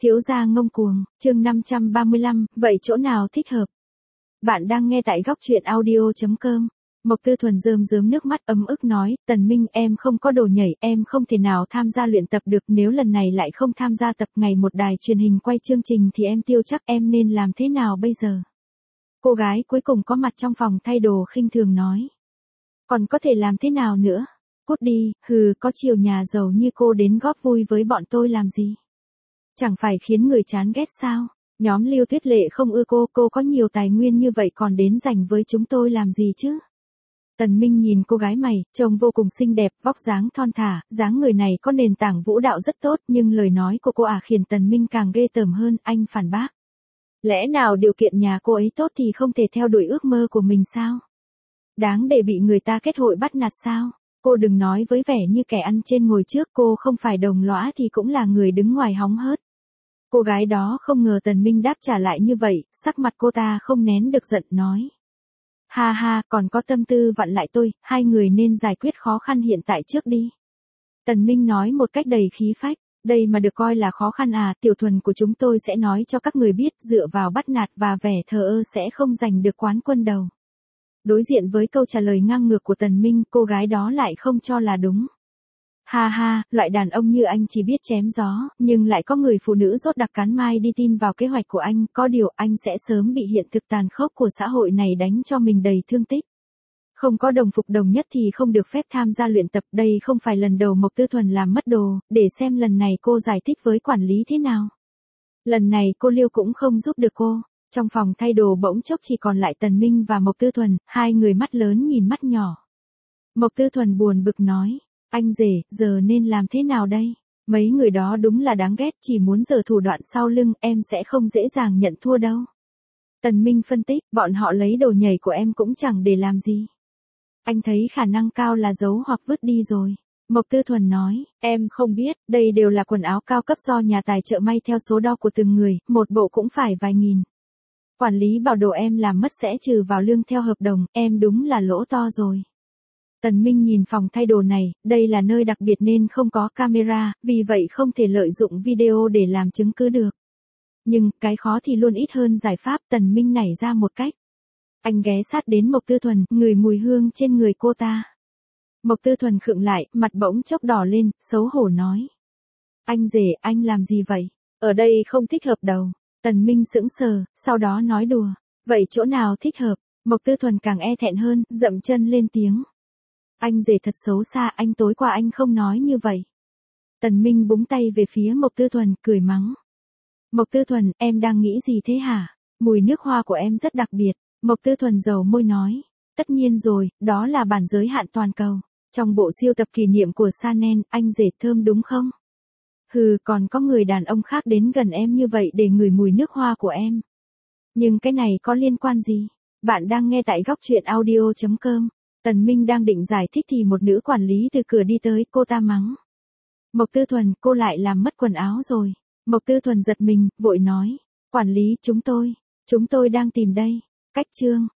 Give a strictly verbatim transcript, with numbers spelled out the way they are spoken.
Thiếu gia ngông cuồng, chương năm trăm ba mươi lăm, vậy chỗ nào thích hợp? Bạn đang nghe tại góc truyện audio chấm com. Mộc Tư Thuần rơm rớm nước mắt ấm ức nói, Tần Minh em không có đồ nhảy, em không thể nào tham gia luyện tập được, nếu lần này lại không tham gia tập ngày một đài truyền hình quay chương trình thì em tiêu chắc, em nên làm thế nào bây giờ? Cô gái cuối cùng có mặt trong phòng thay đồ khinh thường nói. Còn có thể làm thế nào nữa? Cút đi, hừ, có chiều nhà giàu như cô đến góp vui với bọn tôi làm gì? Chẳng phải khiến người chán ghét sao? Nhóm Lưu Tuyết Lệ không ưa cô, cô có nhiều tài nguyên như vậy còn đến giành với chúng tôi làm gì chứ? Tần Minh nhìn cô gái mày, trông vô cùng xinh đẹp, vóc dáng thon thả, dáng người này có nền tảng vũ đạo rất tốt, nhưng lời nói của cô à khiến Tần Minh càng ghê tởm hơn, anh phản bác. Lẽ nào điều kiện nhà cô ấy tốt thì không thể theo đuổi ước mơ của mình sao? Đáng để bị người ta kết hội bắt nạt sao? Cô đừng nói với vẻ như kẻ ăn trên ngồi trước, cô không phải đồng lõa thì cũng là người đứng ngoài hóng hớt. Cô gái đó không ngờ Tần Minh đáp trả lại như vậy, sắc mặt cô ta không nén được giận nói. Ha ha, còn có tâm tư vặn lại tôi, hai người nên giải quyết khó khăn hiện tại trước đi. Tần Minh nói một cách đầy khí phách, đây mà được coi là khó khăn à, Tiểu Thuần của chúng tôi sẽ nói cho các người biết, dựa vào bắt nạt và vẻ thờ ơ sẽ không giành được quán quân đầu. Đối diện với câu trả lời ngang ngược của Tần Minh, cô gái đó lại không cho là đúng. Ha ha, loại đàn ông như anh chỉ biết chém gió, nhưng lại có người phụ nữ rốt đặc cán mai đi tin vào kế hoạch của anh, có điều anh sẽ sớm bị hiện thực tàn khốc của xã hội này đánh cho mình đầy thương tích. Không có đồng phục đồng nhất thì không được phép tham gia luyện tập, đây không phải lần đầu Mộc Tư Thuần làm mất đồ, để xem lần này cô giải thích với quản lý thế nào. Lần này cô Liêu cũng không giúp được cô. Trong phòng thay đồ bỗng chốc chỉ còn lại Tần Minh và Mộc Tư Thuần, hai người mắt lớn nhìn mắt nhỏ. Mộc Tư Thuần buồn bực nói, anh rể, giờ nên làm thế nào đây? Mấy người đó đúng là đáng ghét, chỉ muốn giở thủ đoạn sau lưng, em sẽ không dễ dàng nhận thua đâu. Tần Minh phân tích, bọn họ lấy đồ nhảy của em cũng chẳng để làm gì. Anh thấy khả năng cao là giấu hoặc vứt đi rồi. Mộc Tư Thuần nói, em không biết, đây đều là quần áo cao cấp do nhà tài trợ may theo số đo của từng người, một bộ cũng phải vài nghìn. Quản lý bảo đồ em làm mất sẽ trừ vào lương theo hợp đồng, em đúng là lỗ to rồi. Tần Minh nhìn phòng thay đồ này, đây là nơi đặc biệt nên không có camera, vì vậy không thể lợi dụng video để làm chứng cứ được. Nhưng, cái khó thì luôn ít hơn giải pháp, Tần Minh nảy ra một cách. Anh ghé sát đến Mộc Tư Thuần, ngửi mùi hương trên người cô ta. Mộc Tư Thuần khựng lại, mặt bỗng chốc đỏ lên, xấu hổ nói. Anh rể, anh làm gì vậy? Ở đây không thích hợp đâu. Tần Minh sững sờ, sau đó nói đùa. Vậy chỗ nào thích hợp? Mộc Tư Thuần càng e thẹn hơn, dậm chân lên tiếng. Anh rể thật xấu xa, anh tối qua anh không nói như vậy. Tần Minh búng tay về phía Mộc Tư Thuần, cười mắng. Mộc Tư Thuần, em đang nghĩ gì thế hả? Mùi nước hoa của em rất đặc biệt. Mộc Tư Thuần dầu môi nói. Tất nhiên rồi, đó là bản giới hạn toàn cầu. Trong bộ siêu tập kỷ niệm của Chanel, anh rể thơm đúng không? Hừ, còn có người đàn ông khác đến gần em như vậy để ngửi mùi nước hoa của em. Nhưng cái này có liên quan gì? Bạn đang nghe tại góc truyện audio chấm com. Tần Minh đang định giải thích thì một nữ quản lý từ cửa đi tới, cô ta mắng. Mộc Tư Thuần, cô lại làm mất quần áo rồi. Mộc Tư Thuần giật mình, vội nói. Quản lý, chúng tôi, chúng tôi đang tìm đây. Cách chương.